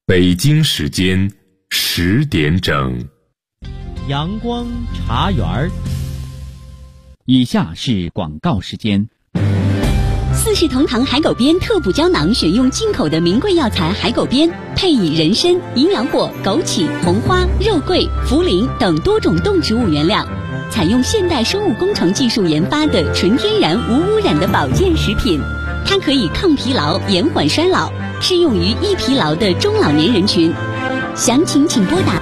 北京时间10点整， 阳光茶园儿。 以下是广告时间。 四世同堂海狗鞭特补胶囊选用进口的名贵药材海狗鞭，配以人参、营养果、枸杞、红花、肉桂、茯苓等多种动植物原料，采用现代生物工程技术研发的纯天然无污染的保健食品。它可以抗疲劳、延缓衰老，适用于易疲劳的中老年人群。详情请拨打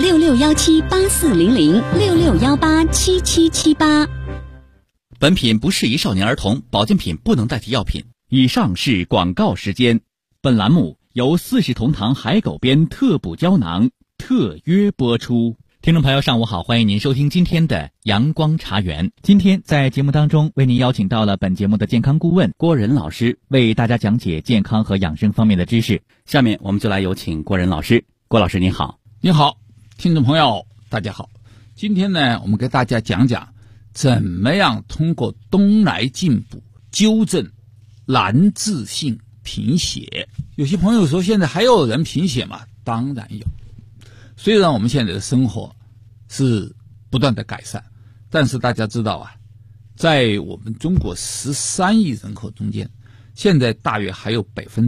6617840066187778。 本品不适宜少年儿童，保健品不能代替药品。以上是广告时间。本栏目由四世同堂海狗鞭特补胶囊特约播出。听众朋友上午好，欢迎您收听今天的阳光茶园。今天在节目当中为您邀请到了本节目的健康顾问郭仁老师，为大家讲解健康和养生方面的知识。下面我们就来有请郭仁老师。郭老师您好。 你好，听众朋友大家好。今天呢，我们给大家讲讲怎么样通过冬来进补纠正难治性贫血。有些朋友说现在还有人贫血吗？当然有。虽然我们现在的生活是不断的改善，但是大家知道啊，在我们中国13亿人口中间，现在大约还有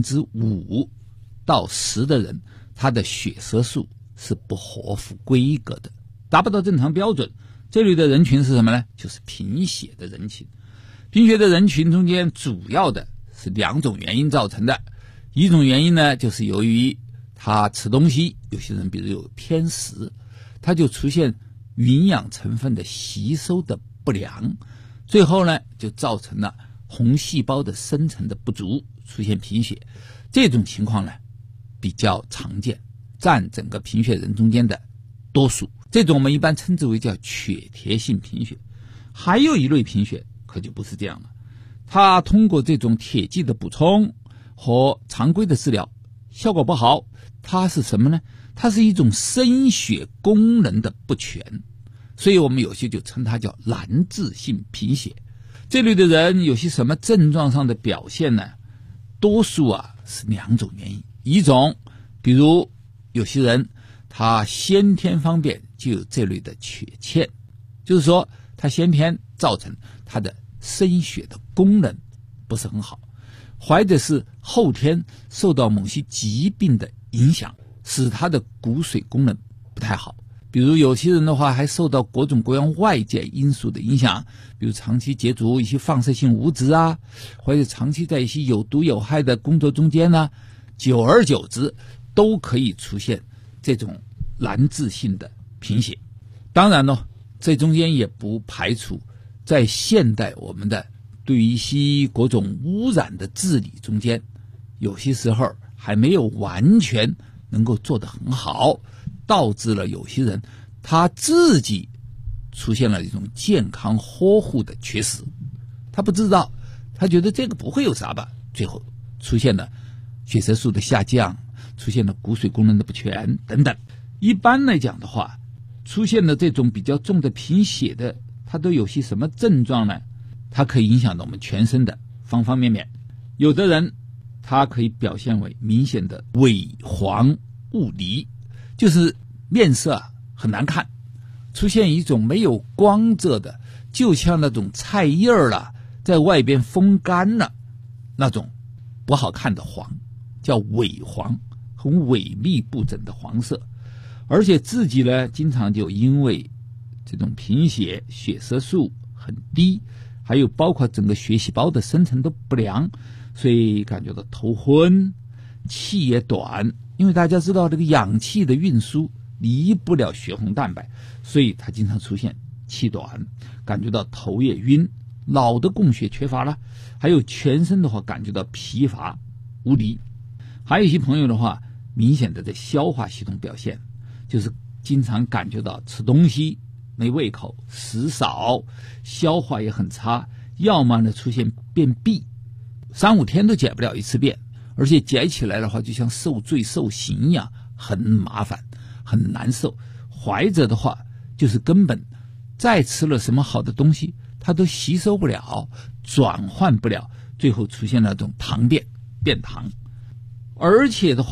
5%到10%的人，他的血色素是不合乎规格的，达不到正常标准。这类的人群是什么呢？就是贫血的人群。贫血的人群中间主要的是2种原因造成的。一种原因呢，就是由于他吃东西，有些人比如有偏食，他就出现营养成分的吸收的不良，最后呢就造成了红细胞的生成的不足，出现贫血。这种情况呢比较常见，占整个贫血人中间的多数。这种我们一般称之为叫缺铁性贫血。还有一类贫血可就不是这样了，它通过这种铁剂的补充和常规的治疗效果不好，它是什么呢？它是一种生血功能的不全，所以我们有些就称它叫难治性贫血。这类的人有些什么症状上的表现呢？多数是2种原因。一种比如有些人他先天方面就有这类的缺陷，就是说他先天造成他的生血的功能不是很好，或者是后天受到某些疾病的影响，使他的骨髓功能不太好。比如有些人的话还受到各种各样外界因素的影响，比如长期接触一些放射性物质或者长期在一些有毒有害的工作中间久而久之都可以出现这种难治性的贫血。当然呢，这中间也不排除在现代我们的对于一些各种污染的治理中间，有些时候还没有完全能够做得很好，导致了有些人他自己出现了一种健康呵护的缺失。他不知道，他觉得这个不会有啥吧，最后出现了血色素的下降，出现了骨髓功能的不全等等。一般来讲的话，出现了这种比较重的贫血的，它都有些什么症状呢？它可以影响到我们全身的方方面面。有的人它可以表现为明显的萎黄无离，就是面色很难看，出现一种没有光泽的，就像那种菜叶在外边风干了那种不好看的黄，叫萎黄，很萎靡不整的黄色。而且自己呢经常就因为这种贫血，血色素很低，还有包括整个血细胞的生成都不良，所以感觉到头昏，气也短。因为大家知道这个氧气的运输离不了血红蛋白，所以他经常出现气短，感觉到头也晕，脑的供血缺乏了，还有全身的话感觉到疲乏无力。还有一些朋友的话，明显的在消化系统表现，就是经常感觉到吃东西没胃口，食少，消化也很差，要么呢出现便秘，3-5天都解不了一次便，而且解起来的话就像受罪受刑一样，很麻烦很难受。或者的话就是根本再吃了什么好的东西它都吸收不了，转换不了，最后出现那种糖便，便糖。而且的话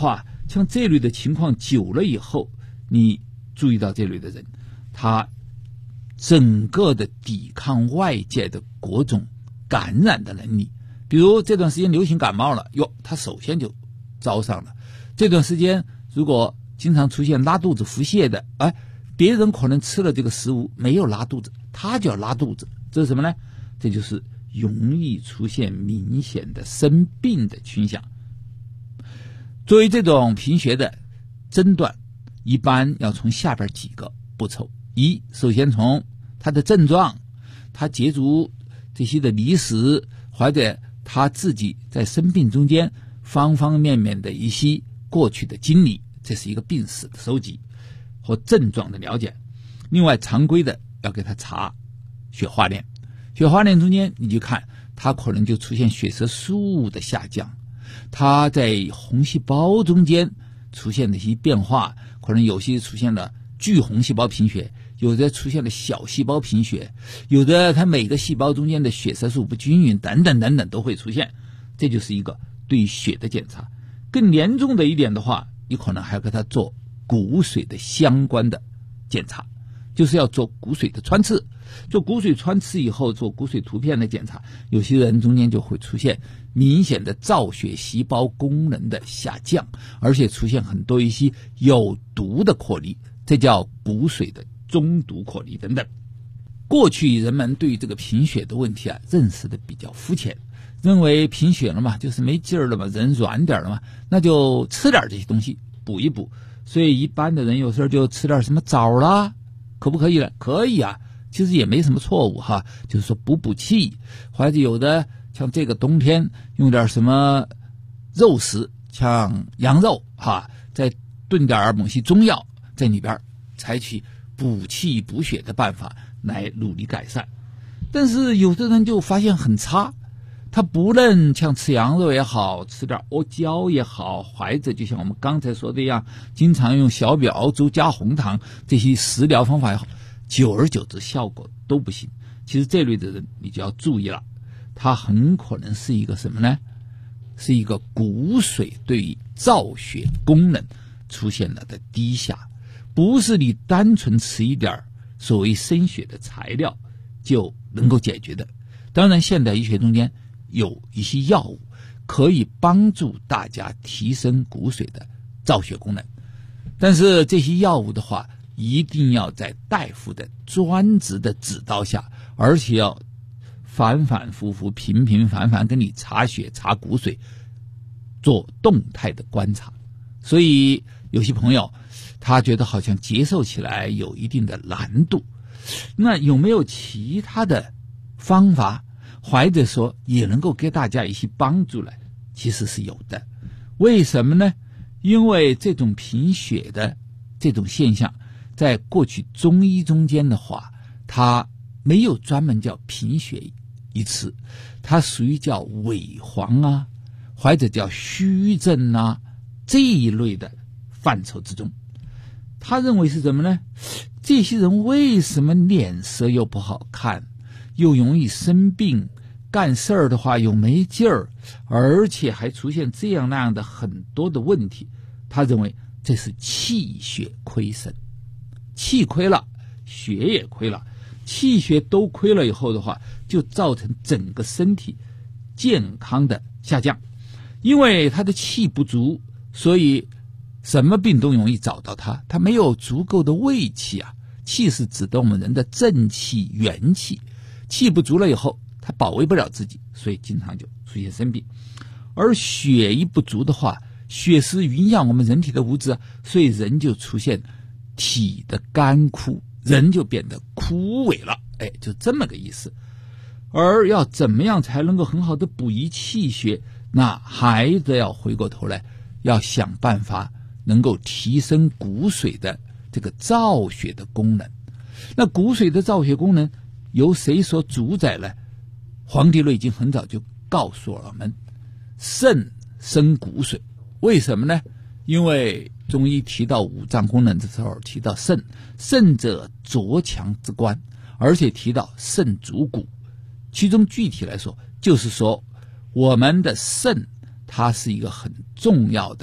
像这类的情况久了以后，你注意到这类的人，他整个的抵抗外界的各种感染的能力，比如这段时间流行感冒了，他首先就招上了。这段时间如果经常出现拉肚子腹泻的，别人可能吃了这个食物没有拉肚子，他就要拉肚子，这是什么呢？这就是容易出现明显的生病的倾向。作为这种贫血的诊断，一般要从下边几个步骤。首先从他的症状，他接触这些的历史，或者他自己在生病中间方方面面的一些过去的经历，这是一个病史的收集和症状的了解。另外常规的要给他查血化链，血化链中间你就看他可能就出现血色素的下降，他在红细胞中间出现的一些变化，可能有些出现了巨红细胞贫血，有的出现了小细胞贫血，有的它每个细胞中间的血色素不均匀，等等等等都会出现。这就是一个对血的检查。更严重的一点的话，你可能还要给他做骨髓的相关的检查，就是要做骨髓的穿刺。做骨髓穿刺以后，做骨髓图片的检查，有些人中间就会出现明显的造血细胞功能的下降，而且出现很多一些有毒的颗粒，这叫骨髓的中毒颗粒等等。过去人们对这个贫血的问题认识的比较肤浅，认为贫血了嘛，就是没劲儿了嘛，人软点了嘛，那就吃点这些东西补一补。所以一般的人有时候就吃点什么枣啦，可不可以了？可以啊，其实也没什么错误哈，就是说补气，或者有的像这个冬天用点什么肉食，像羊肉哈，再炖点某些中药在里边，采取补气补血的办法来努力改善。但是有的人就发现很差，他不论像吃羊肉也好，吃点阿胶也好，或者就像我们刚才说的一样，经常用小米熬粥加红糖这些食疗方法也好，久而久之效果都不行。其实这类的人你就要注意了，他很可能是一个什么呢？是一个骨髓对于造血功能出现了的低下，不是你单纯吃一点所谓生血的材料就能够解决的。当然现代医学中间有一些药物可以帮助大家提升骨髓的造血功能，但是这些药物的话一定要在大夫的专职的指导下，而且要反反复复频频繁繁跟你查血查骨髓，做动态的观察。所以有些朋友他觉得好像接受起来有一定的难度，那有没有其他的方法，或者说也能够给大家一些帮助呢？其实是有的。为什么呢？因为这种贫血的这种现象在过去中医中间的话，它没有专门叫贫血一词，它属于叫萎黄啊，或者叫虚症啊这一类的范畴之中。他认为是什么呢？这些人为什么脸色又不好看，又容易生病，干事儿的话又没劲儿，而且还出现这样那样的很多的问题？他认为这是气血亏损，气亏了，血也亏了，气血都亏了以后的话，就造成整个身体健康的下降。因为他的气不足，所以什么病都容易找到他，他没有足够的胃气啊。气是指的我们人的正气元气，气不足了以后他保卫不了自己，所以经常就出现生病。而血一不足的话，血是营养我们人体的物质，所以人就出现体的干枯，人就变得枯萎了，就这么个意思。而要怎么样才能够很好的补益气血，那还得要回过头来要想办法能够提升骨髓的这个造血的功能。那骨髓的造血功能由谁所主宰呢？黄帝内经很早就告诉我们，肾生骨髓。为什么呢？因为中医提到五脏功能的时候提到肾，肾者浊强之官，而且提到肾主骨。其中具体来说，就是说我们的肾它是一个很重要的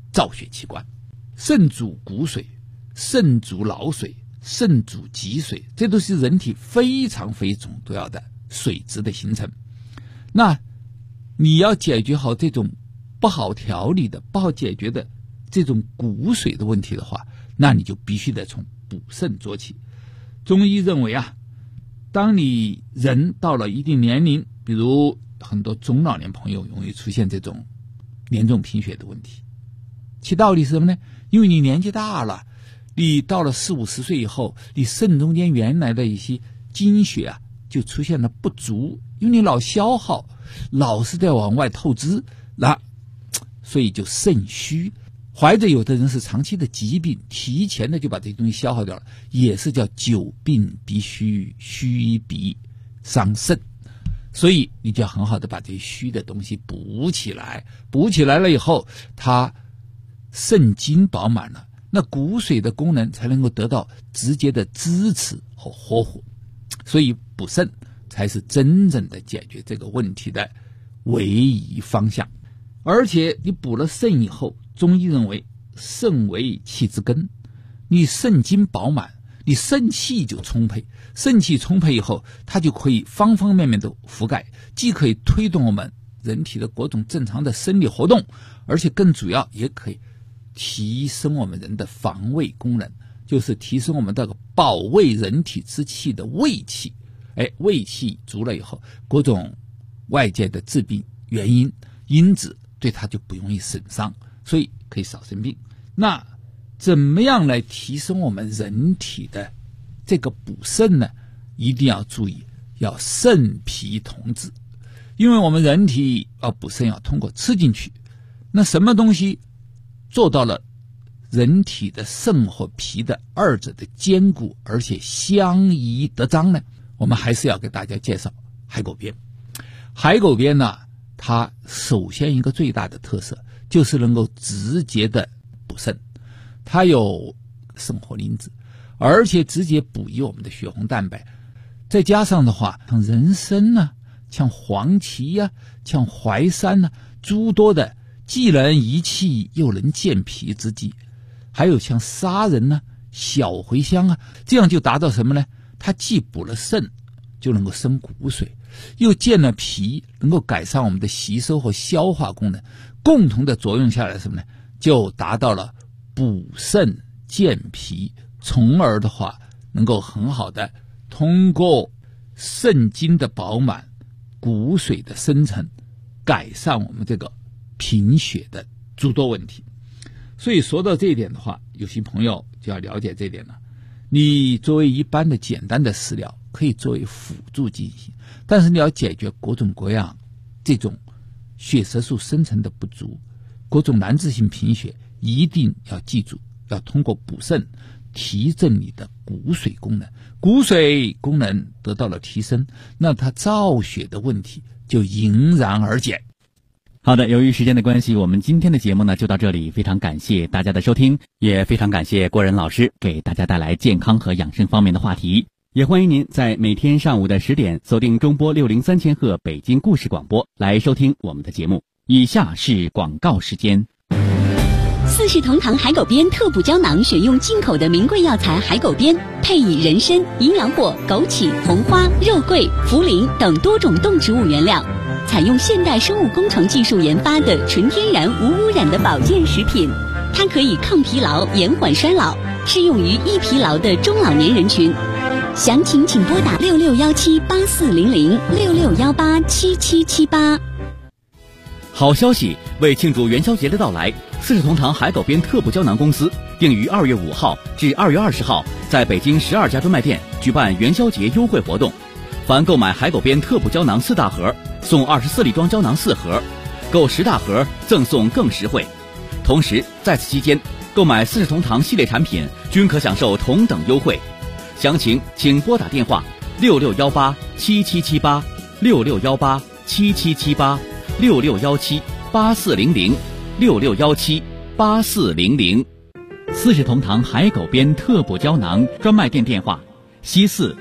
造血器官。肾主骨髓，肾主脑髓，肾主脊髓，这都是人体非常非常重要的水质的形成。那你要解决好这种不好调理的、不好解决的这种骨髓的问题的话，那你就必须得从补肾做起。中医认为啊，当你人到了一定年龄，比如很多中老年朋友容易出现这种严重贫血的问题，其道理是什么呢？因为你年纪大了，你到了40、50岁以后，你肾中间原来的一些精血啊就出现了不足，因为你老消耗，老是在往外透支，那所以就肾虚。怀着有的人是长期的疾病，提前的就把这些东西消耗掉了，也是叫久病必虚，虚必伤肾。所以你就要很好的把这些虚的东西补起来，补起来了以后，它肾精饱满了，那骨髓的功能才能够得到直接的支持和呵护。所以补肾才是真正的解决这个问题的唯一方向。而且你补了肾以后，中医认为肾为气之根，你肾精饱满，你肾气就充沛，肾气充沛以后，它就可以方方面面的覆盖，既可以推动我们人体的各种正常的生理活动，而且更主要也可以提升我们人的防卫功能，就是提升我们这个保卫人体之气的卫气。卫气足了以后，各种外界的致病原因因子对它就不容易损伤，所以可以少生病。那怎么样来提升我们人体的这个补肾呢？一定要注意，要肾脾同治。因为我们人体要补肾，要通过吃进去。那什么东西做到了人体的肾和脾的二者的兼顾，而且相宜得彰呢？我们还是要给大家介绍海狗鞭。海狗鞭呢，它首先一个最大的特色就是能够直接的补肾，它有肾活磷脂，而且直接补益我们的血红蛋白。再加上的话，像人参啊，像黄芪啊，像淮山啊，诸多的既能益气又能健脾之剂，还有像砂仁啊、小茴香啊，这样就达到什么呢？它既补了肾，就能够生骨髓，又健了脾，能够改善我们的吸收和消化功能，共同的作用下来什么呢？就达到了补肾健脾，从而的话能够很好的通过肾精的饱满、骨髓的生成，改善我们这个贫血的诸多问题。所以说到这一点的话，有些朋友就要了解这一点了。你作为一般的简单的食疗可以作为辅助进行，但是你要解决各种各样这种血色素生成的不足，各种难治性贫血，一定要记住，要通过补肾提振你的骨髓功能，骨髓功能得到了提升，那它造血的问题就迎刃而解。 好的，由于时间的关系，我们今天的节目呢就到这里，非常感谢大家的收听，也非常感谢郭仁老师给大家带来健康和养生方面的话题。也欢迎您在每天上午的10点锁定中波603千赫北京故事广播来收听我们的节目。以下是广告时间。 四世同堂海狗鞭特补胶囊选用进口的名贵药材海狗鞭，配以人参、营养果、枸杞、红花、肉桂、茯苓等多种动植物原料，采用现代生物工程技术研发的纯天然无污染的保健食品。它可以抗疲劳、延缓衰老，适用于易疲劳的中老年人群。详情请拨打6617840066187778。 好消息！为庆祝元宵节的到来，四世同堂海狗鞭特补胶囊公司定于2月5号至2月20号在北京12家专卖店举办元宵节优惠活动。凡购买海狗鞭特补胶囊4大盒，送24粒装胶囊4盒，购10大盒赠送更实惠。同时，在此期间，购买四世同堂系列产品均可享受同等优惠。详情请拨打电话66187778 66187778 66178400 66178400。四世同堂海狗鞭特补胶囊专卖店电话：西4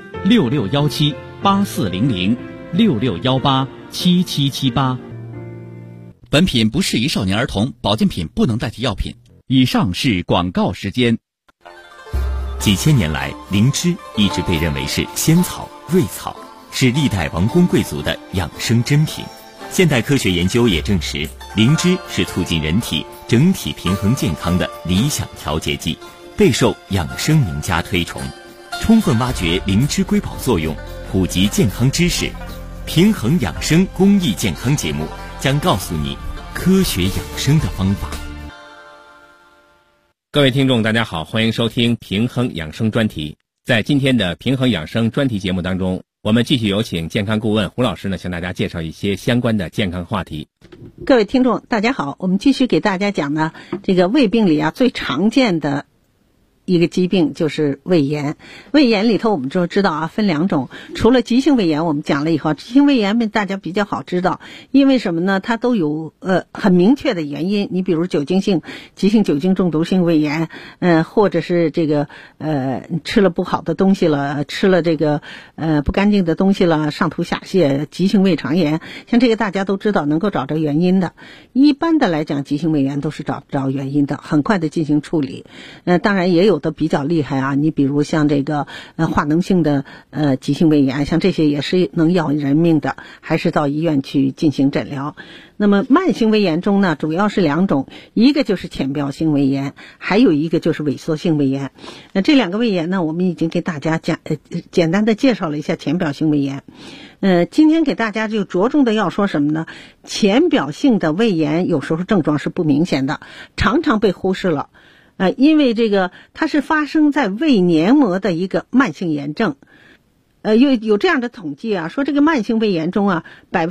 66178400 66187778。 本品不适宜少年儿童，保健品不能代替药品。以上是广告时间。 几千年来，灵芝一直被认为是仙草、瑞草，是历代王公贵族的养生珍品。现代科学研究也证实，灵芝是促进人体整体平衡健康的理想调节剂，备受养生名家推崇。充分挖掘灵芝瑰宝作用，普及健康知识，平衡养生公益健康节目将告诉你科学养生的方法。 各位听众大家好，欢迎收听平衡养生专题。在今天的平衡养生专题节目当中，我们继续有请健康顾问胡老师呢，向大家介绍一些相关的健康话题。 各位听众大家好，我们继续给大家讲呢，这个胃病里最常见的一个疾病就是胃炎。胃炎里头我们就知道分两种，除了急性胃炎我们讲了以后，急性胃炎大家比较好知道，因为什么呢？它都有很明确的原因。你比如酒精性急性酒精中毒性胃炎，或者是这个吃了不好的东西了，吃了这个不干净的东西了，上吐下泻，急性胃肠炎，像这个大家都知道能够找着原因的。一般的来讲，急性胃炎都是找不着原因的，很快的进行处理。当然也有的比较厉害你比如像这个化脓性的急性胃炎，像这些也是能要人命的，还是到医院去进行诊疗。那么慢性胃炎中呢，主要是两种，一个就是浅表性胃炎，还有一个就是萎缩性胃炎。那这两个胃炎呢，我们已经给大家简单的介绍了一下浅表性胃炎。今天给大家就着重的要说什么呢？浅表性的胃炎有时候症状是不明显的，常常被忽视了。因为这个它是发生在胃黏膜的一个慢性炎症。有这样的统计说这个慢性胃炎中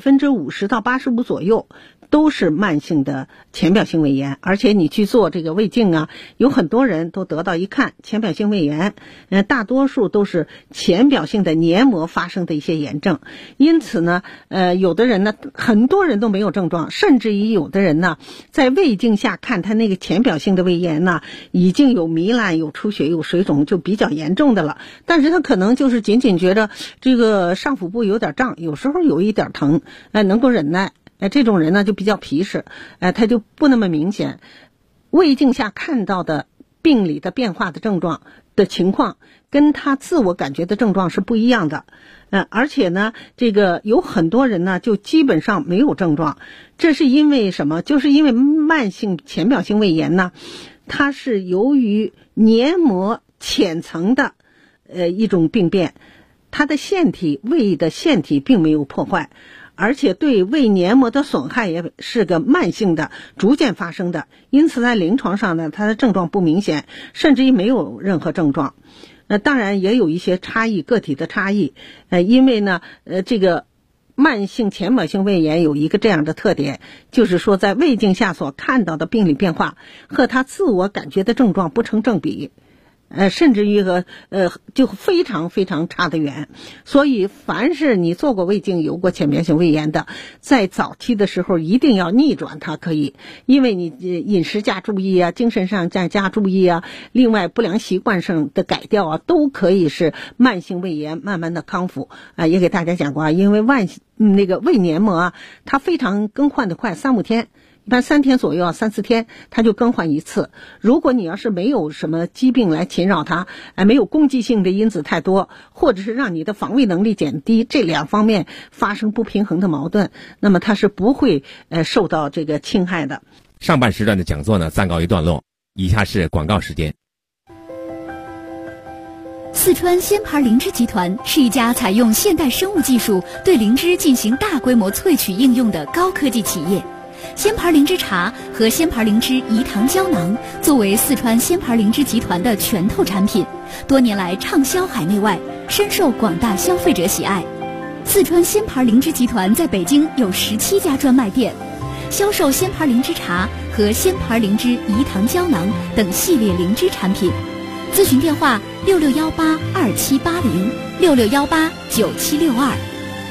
50%到85%左右都是慢性的浅表性胃炎，而且你去做这个胃镜有很多人都得到一看浅表性胃炎，大多数都是浅表性的黏膜发生的一些炎症。因此呢，有的人呢，很多人都没有症状，甚至于有的人呢，在胃镜下看他那个浅表性的胃炎呢，已经有糜烂、有出血、有水肿，就比较严重的了。但是他可能就是仅仅觉得这个上腹部有点胀，有时候有一点疼，能够忍耐。这种人呢就比较皮实，他就不那么明显。胃镜下看到的病理的变化的症状的情况，跟他自我感觉的症状是不一样的。而且呢，这个有很多人呢就基本上没有症状，这是因为什么？就是因为慢性浅表性胃炎呢，它是由于黏膜浅层的一种病变，它的胃的腺体并没有破坏，而且对胃黏膜的损害也是个慢性的、逐渐发生的，因此在临床上呢，它的症状不明显，甚至于没有任何症状。当然也有一些差异，个体的差异。因为呢，这个慢性浅表性胃炎有一个这样的特点，就是说在胃镜下所看到的病理变化和他自我感觉的症状不成正比。甚至于就非常非常差得远。所以凡是你做过胃镜有过浅表性胃炎的，在早期的时候一定要逆转它，可以，因为你饮食加注意精神上加注意另外不良习惯上的改掉都可以使慢性胃炎慢慢的康复。也给大家讲过因为那个胃黏膜它非常更换的快，3-5天。一般3天左右3-4天它就更换一次。如果你要是没有什么疾病来侵扰它，没有攻击性的因子太多，或者是让你的防卫能力减低，这两方面发生不平衡的矛盾，那么它是不会受到这个侵害的。 上半时段的讲座呢暂告一段落，以下是广告时间。 四川仙牌灵芝集团是一家采用现代生物技术对灵芝进行大规模萃取应用的高科技企业。仙牌灵芝茶和仙牌灵芝饴糖胶囊作为四川仙牌灵芝集团的全透产品，多年来畅销海内外，深受广大消费者喜爱。四川仙牌灵芝集团在北京有17家专卖店，销售仙牌灵芝茶和仙牌灵芝饴糖胶囊等系列灵芝产品。咨询电话66182780，66189762。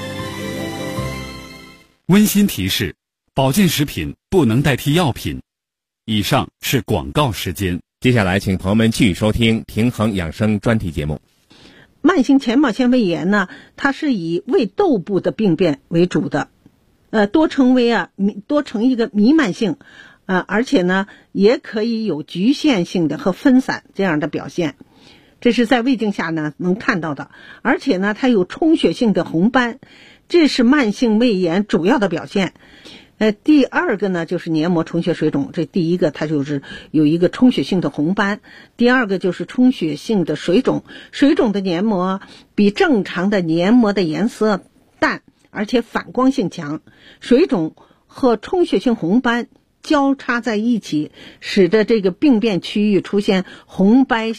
温馨提示：保健食品不能代替药品。以上是广告时间。 接下来请朋友们继续收听平衡养生专题节目。 慢性浅表性胃炎呢，它是以胃窦部的病变为主的。 多成一个弥漫性，而且呢也可以有局限性的和分散这样的表现，这是在胃镜下呢能看到的。而且呢它有充血性的红斑，这是慢性胃炎主要的表现。第二个呢就是黏膜充血水肿，这第一个它就是有一个充血性的红斑，第二个就是充血性的水肿。水肿的黏膜比正常的黏膜的颜色淡，而且反光性强，水肿和充血性红斑交叉在一起，使得这个病变区域出现红白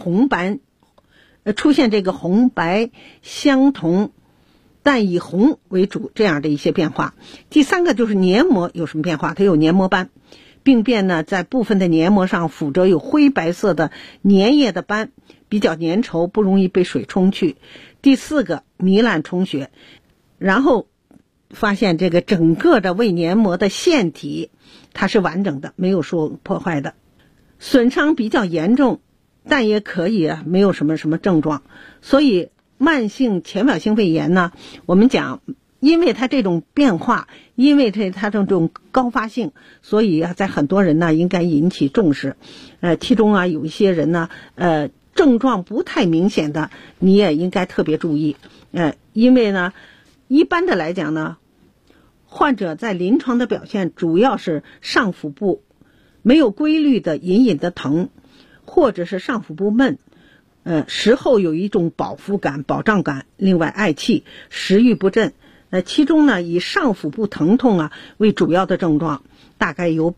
相同，但以红为主这样的一些变化。第三个就是黏膜有什么变化，它有黏膜斑，病变呢在部分的黏膜上附着有灰白色的粘液的斑，比较粘稠，不容易被水冲去。第四个糜烂充血，然后发现这个整个的胃黏膜的腺体它是完整的，没有受破坏的，损伤比较严重，但也可以没有什么症状。所以慢性浅表性胃炎呢，我们讲因为它这种变化，因为它这种高发性，所以在很多人呢应该引起重视。其中有一些人呢症状不太明显的，你也应该特别注意。因为呢一般的来讲呢，患者在临床的表现主要是上腹部没有规律的隐隐的疼，或者是上腹部闷，食后有一种饱腹感、饱胀感，另外嗳气、食欲不振。其中呢以上腹部疼痛为主要的症状，大概有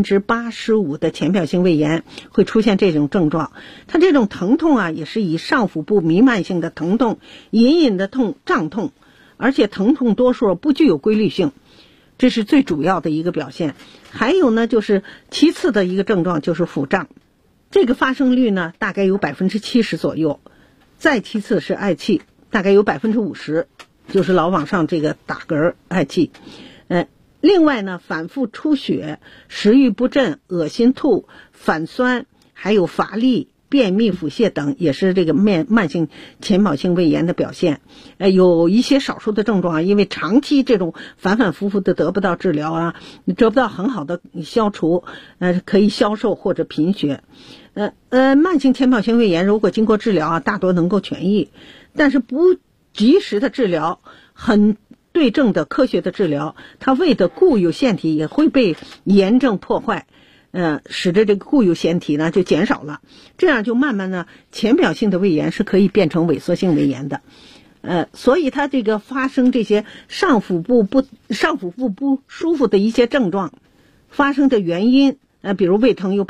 85% 的浅表性胃炎会出现这种症状。它这种疼痛也是以上腹部弥漫性的疼痛、隐隐的痛、胀痛，而且疼痛多数不具有规律性，这是最主要的一个表现。还有呢就是其次的一个症状就是腹胀，这个发生率呢大概有 70% 左右。再其次是嗳气，大概有 50%， 就是老往上这个打嗝嗳气。另外呢反复出血、食欲不振、恶心吐、反酸，还有乏力、便秘、腹泻等，也是这个慢性浅表性胃炎的表现。有一些少数的症状因为长期这种反反复复的得不到治疗得不到很好的消除，可以消瘦或者贫血。慢性浅表性胃炎如果经过治疗大多能够痊愈，但是不及时的治疗，很对症的科学的治疗，它胃的固有腺体也会被炎症破坏，使得这个固有腺体呢就减少了，这样就慢慢呢浅表性的胃炎是可以变成萎缩性胃炎的。所以它这个发生这些上腹部不舒服的一些症状发生的原因，比如胃疼有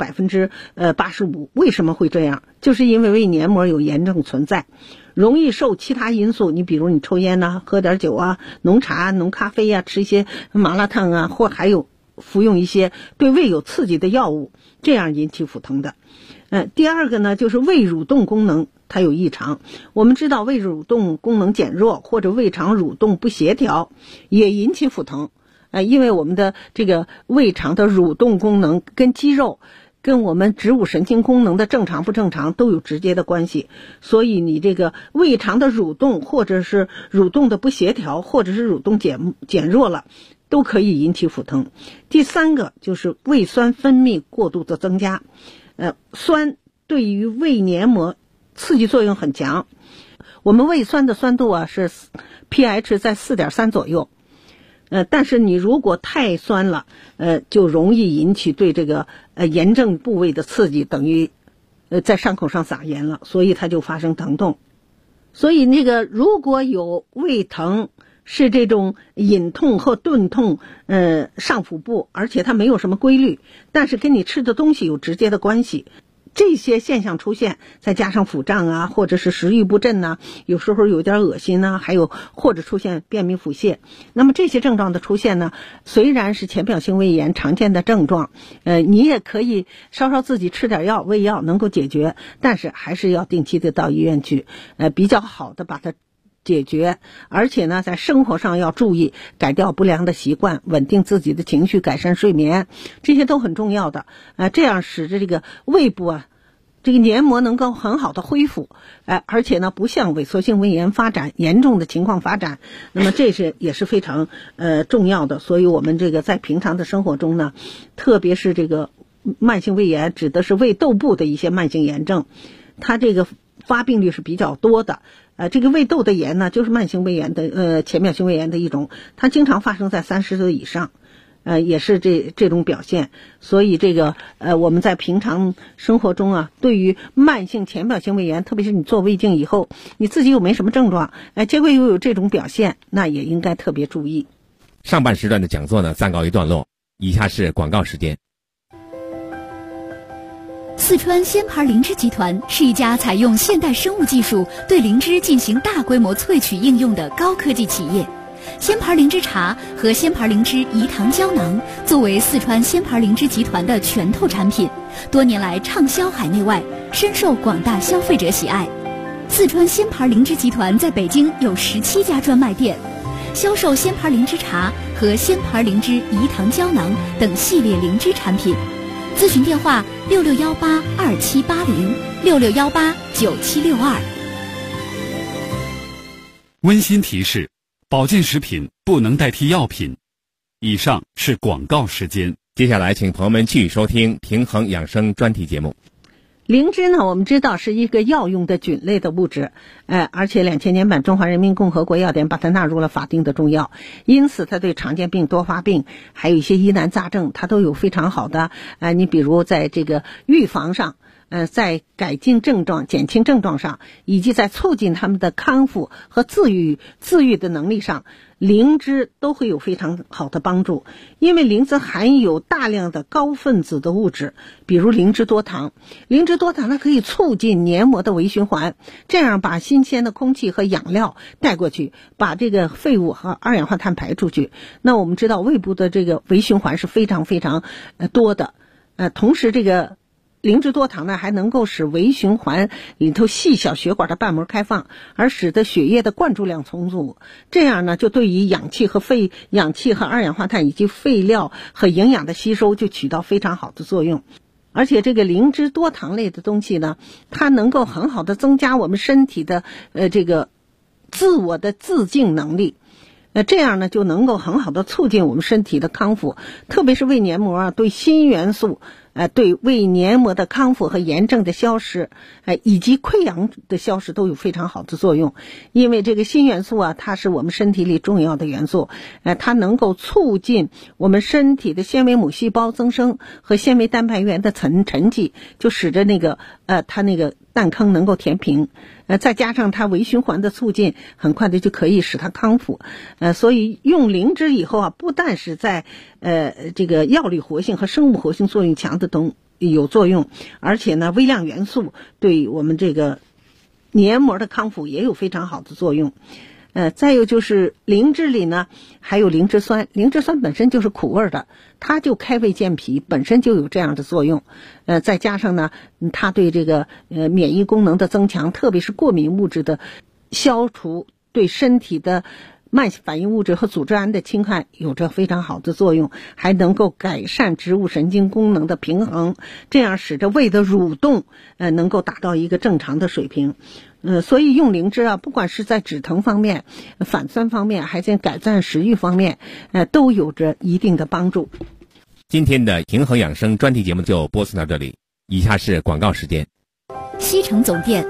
85%， 为什么会这样？就是因为胃黏膜有炎症存在，容易受其他因素，你比如你抽烟喝点酒浓茶、浓咖啡吃一些麻辣烫或还有服用一些对胃有刺激的药物，这样引起腹疼的。第二个呢就是胃蠕动功能它有异常。我们知道胃蠕动功能减弱或者胃肠蠕动不协调也引起腹疼。因为我们的这个胃肠的蠕动功能跟肌肉跟我们植物神经功能的正常不正常都有直接的关系，所以你这个胃肠的蠕动或者是蠕动的不协调，或者是蠕动减弱了，都可以引起腹疼。第三个就是胃酸分泌过度的增加。酸对于胃黏膜刺激作用很强，我们胃酸的酸度是 pH 在 4.3 左右。但是你如果太酸了，就容易引起对这个炎症部位的刺激，等于在伤口上撒盐了，所以它就发生疼痛。所以那个如果有胃疼是这种隐痛或钝痛，上腹部，而且它没有什么规律，但是跟你吃的东西有直接的关系，这些现象出现，再加上腹胀或者是食欲不振有时候有点恶心还有或者出现便秘腹泻，那么这些症状的出现呢，虽然是浅表性胃炎常见的症状，你也可以稍自己吃点药，胃药能够解决，但是还是要定期的到医院去，比较好的把它解决。而且呢在生活上要注意改掉不良的习惯，稳定自己的情绪，改善睡眠，这些都很重要的。这样使得这个胃部这个黏膜能够很好的恢复，而且呢不向萎缩性胃炎发展严重的情况发展，那么这是也是非常重要的。所以我们这个在平常的生活中呢，特别是这个慢性胃炎，指的是胃窦部的一些慢性炎症，它这个发病率是比较多的。这个胃窦的炎呢，就是慢性胃炎的浅表性胃炎的一种，它经常发生在30岁以上。也是这种表现，所以这个我们在平常生活中啊，对于慢性浅表性胃炎，特别是你做胃镜以后，你自己又没什么症状，结果又有这种表现，那也应该特别注意。 上半时段的讲座呢，暂告一段落，以下是广告时间。 四川鲜牌灵芝集团是一家采用现代生物技术对灵芝进行大规模萃取应用的高科技企业。鲜牌灵芝茶和鲜牌灵芝饴糖胶囊作为四川鲜牌灵芝集团的拳头产品，多年来畅销海内外，深受广大消费者喜爱。四川鲜牌灵芝集团在北京有17家专卖店，销售鲜牌灵芝茶和鲜牌灵芝饴糖胶囊等系列灵芝产品。咨询电话6618278066189762。 温馨提示：保健食品不能代替药品。以上是广告时间。 接下来请朋友们继续收听平衡养生专题节目。 灵芝呢，我们知道是一个药用的菌类的物质，而且2000年版中华人民共和国药典把它纳入了法定的中药，因此它对常见病、多发病，还有一些疑难杂症，它都有非常好的你比如在这个预防上，在改进症状、减轻症状上，以及在促进他们的康复和自愈的能力上，灵芝都会有非常好的帮助。因为灵芝含有大量的高分子的物质，比如灵芝多糖。灵芝多糖它可以促进黏膜的微循环，这样把新鲜的空气和养料带过去，把这个废物和二氧化碳排出去。那我们知道胃部的这个微循环是非常非常多的，同时这个灵芝多糖呢，还能够使微循环里头细小血管的瓣膜开放，而使得血液的灌注量充足。这样呢，就对于氧气和二氧化碳以及废料和营养的吸收就起到非常好的作用。而且这个灵芝多糖类的东西呢，它能够很好的增加我们身体的这个自我的自净能力。这样呢，就能够很好的促进我们身体的康复，特别是胃黏膜对锌元素对胃黏膜的康复和炎症的消失以及溃疡的消失都有非常好的作用。因为这个锌元素它是我们身体里重要的元素，它能够促进我们身体的纤维母细胞增生和纤维蛋白原的沉积，就使得它那个蛋坑能够填平，再加上它微循环的促进，很快的就可以使它康复。所以用灵芝以后不但是在这个药理活性和生物活性作用强的都有作用，而且呢微量元素对我们这个黏膜的康复也有非常好的作用。再有就是灵芝里呢还有灵芝酸，灵芝酸本身就是苦味的，它就开胃健脾，本身就有这样的作用。再加上呢它对这个免疫功能的增强，特别是过敏物质的消除，对身体的慢性反应物质和组织胺的侵害有着非常好的作用，还能够改善植物神经功能的平衡，这样使得胃的蠕动能够达到一个正常的水平。所以用灵芝不管是在止疼方面、反酸方面，还是改善食欲方面，都有着一定的帮助。 今天的平衡养生专题节目就播送到这里，以下是广告时间。 西城总店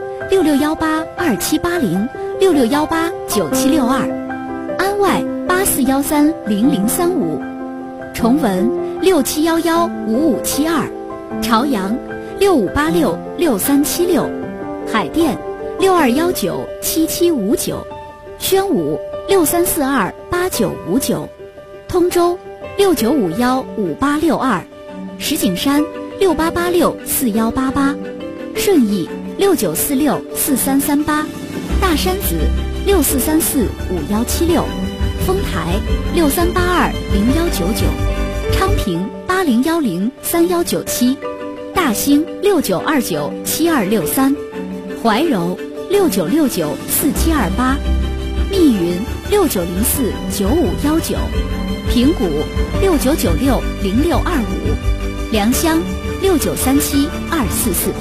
6618278066189762，安外84130035，崇文67115572，朝阳65866376，海淀62197759，宣武63428959，通州69515862，石景山68864188，顺义69464338，大山子64345176，丰台63820199，昌平80103197，大兴69297263，怀柔69694728，密云69049519，平谷69960625，良乡69372448。